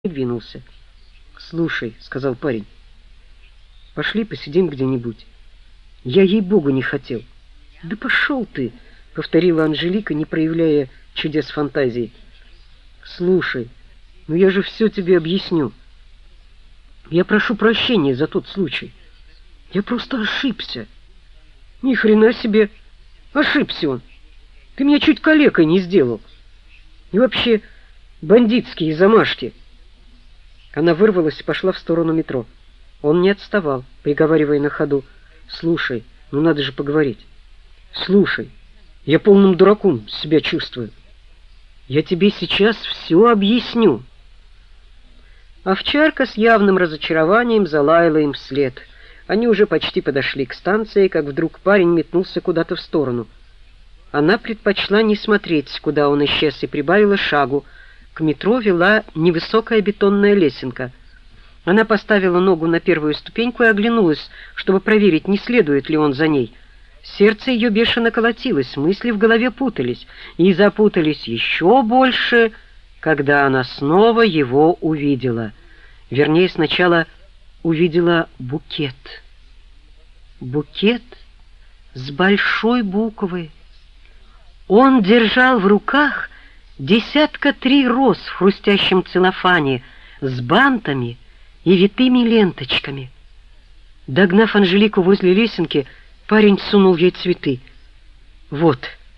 двинулся. «Слушай», — сказал парень, — «пошли посидим где-нибудь». «Я ей-богу не хотел». «Да пошел ты», — повторила Анжелика, не проявляя чудес фантазии. «Слушай, ну я же все тебе объясню. Я прошу прощения за тот случай. Я просто ошибся». «Ни хрена себе, ошибся он. Ты меня чуть калекой не сделал. И вообще, бандитские замашки». Она вырвалась и пошла в сторону метро. Он не отставал, приговаривая на ходу: «Слушай, ну надо же поговорить. Слушай, я полным дураком себя чувствую. Я тебе сейчас все объясню». Овчарка с явным разочарованием залаяла им вслед. Они уже почти подошли к станции, как вдруг парень метнулся куда-то в сторону. Она предпочла не смотреть, куда он исчез, и прибавила шагу. К метро вела невысокая бетонная лесенка. Она поставила ногу на первую ступеньку и оглянулась, чтобы проверить, не следует ли он за ней. Сердце ее бешено колотилось, мысли в голове путались, и запутались еще больше, когда она снова его увидела. Вернее, сначала увидела букет. Букет с большой буквы. Он держал в руках 3 роз в хрустящем целлофане с бантами и витыми ленточками. Догнав Анжелику возле лесенки, парень сунул ей цветы. «Вот».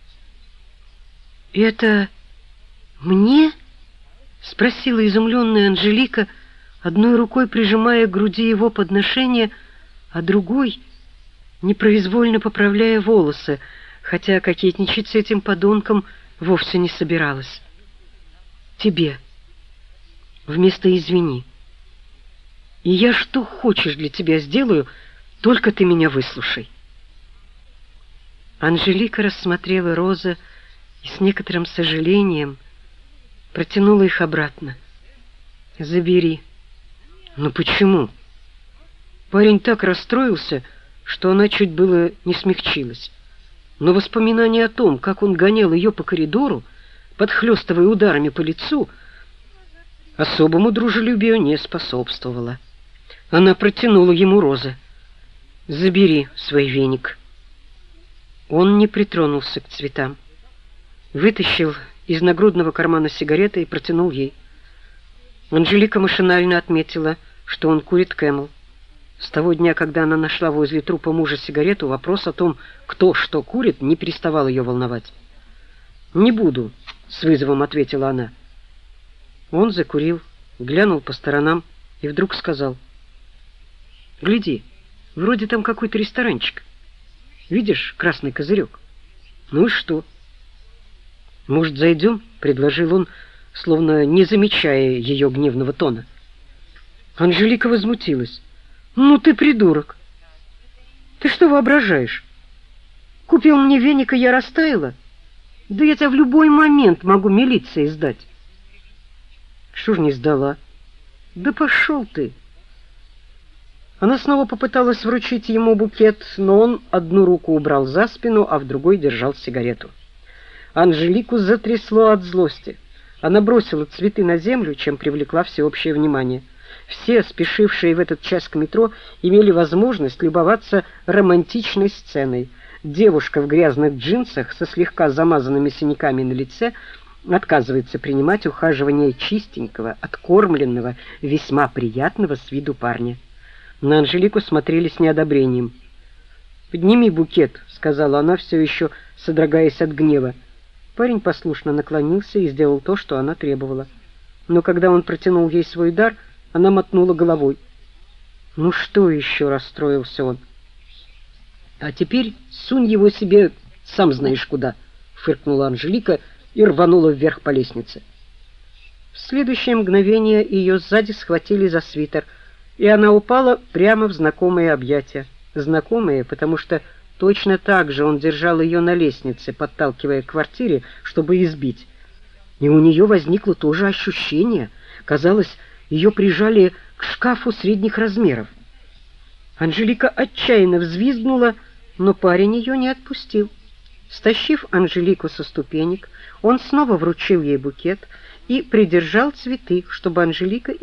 «Это мне?» — спросила изумленная Анжелика, одной рукой прижимая к груди его подношение, а другой непроизвольно поправляя волосы, хотя кокетничать с этим подонком вовсе не собиралась. «Тебе. Вместо «извини». И я что хочешь для тебя сделаю, только ты меня выслушай». Анжелика рассмотрела розы и с некоторым сожалением протянула их обратно. «Забери». «Но почему?» Парень так расстроился, что она чуть было не смягчилась. Но воспоминание о том, как он гонял ее по коридору, подхлёстывая ударами по лицу, особому дружелюбию не способствовало. Она протянула ему розы. «Забери свой веник». Он не притронулся к цветам. Вытащил из нагрудного кармана сигареты и протянул ей. Анжелика машинально отметила, что он курит Camel. С того дня, когда она нашла возле трупа мужа сигарету, вопрос о том, кто что курит, не переставал ее волновать. «Не буду», — с вызовом ответила она. Он закурил, глянул по сторонам и вдруг сказал: «Гляди, вроде там какой-то ресторанчик. Видишь красный козырек? Ну и что?» «Может, зайдем?» — предложил он, словно не замечая ее гневного тона. Анжелика возмутилась. «Ну ты придурок! Ты что воображаешь? Купил мне веник, и я растаяла? Да я тебя в любой момент могу милиции сдать». «Что ж не сдала?» «Да пошел ты!» Она снова попыталась вручить ему букет, но он одну руку убрал за спину, а в другой держал сигарету. Анжелику затрясло от злости. Она бросила цветы на землю, чем привлекла всеобщее внимание. Все, спешившие в этот час к метро, имели возможность любоваться романтичной сценой. Девушка в грязных джинсах со слегка замазанными синяками на лице отказывается принимать ухаживание чистенького, откормленного, весьма приятного с виду парня. На Анжелику смотрели с неодобрением. «Подними букет», — сказала она, все еще содрогаясь от гнева. Парень послушно наклонился и сделал то, что она требовала. Но когда он протянул ей свой дар, она мотнула головой. «Ну что еще?» — расстроился он. «А теперь сунь его себе сам знаешь куда», — фыркнула Анжелика и рванула вверх по лестнице. В следующее мгновение ее сзади схватили за свитер, и она упала прямо в знакомые объятия. Знакомые, потому что точно так же он держал ее на лестнице, подталкивая к квартире, чтобы избить. И у нее возникло то же ощущение. Казалось, ее прижали к шкафу средних размеров. Анжелика отчаянно взвизгнула, но парень ее не отпустил. Стащив Анжелику со ступенек, он снова вручил ей букет и придержал цветы, чтобы Анжелика